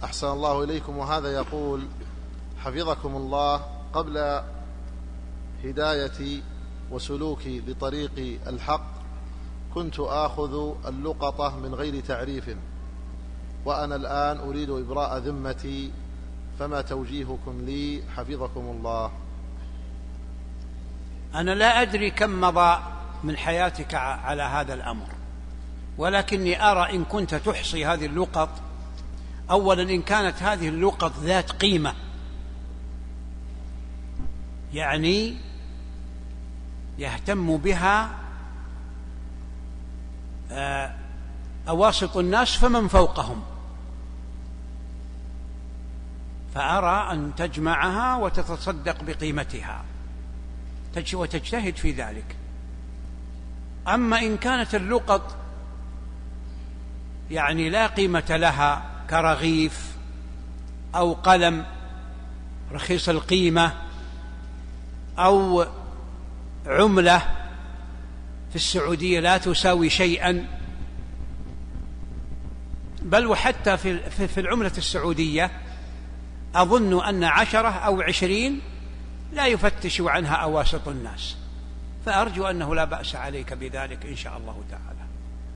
أحسن الله إليكم. وهذا يقول: حفظكم الله، قبل هدايتي وسلوكي لطريق الحق كنت آخذ اللقطة من غير تعريف، وأنا الآن أريد إبراء ذمتي، فما توجيهكم لي حفظكم الله؟ أنا لا أدري كم مضى من حياتك على هذا الأمر، ولكني أرى إن كنت تحصي هذه اللقط، أولا إن كانت هذه اللقط ذات قيمة، يعني يهتم بها أواسط الناس فمن فوقهم، فأرى أن تجمعها وتتصدق بقيمتها وتجتهد في ذلك. أما إن كانت اللقط يعني لا قيمة لها كرغيف أو قلم رخيص القيمة أو عملة في السعودية لا تساوي شيئا، بل وحتى في العملة السعودية أظن أن 10 أو 20 لا يفتش عنها أواسط الناس، فأرجو أنه لا بأس عليك بذلك إن شاء الله تعالى.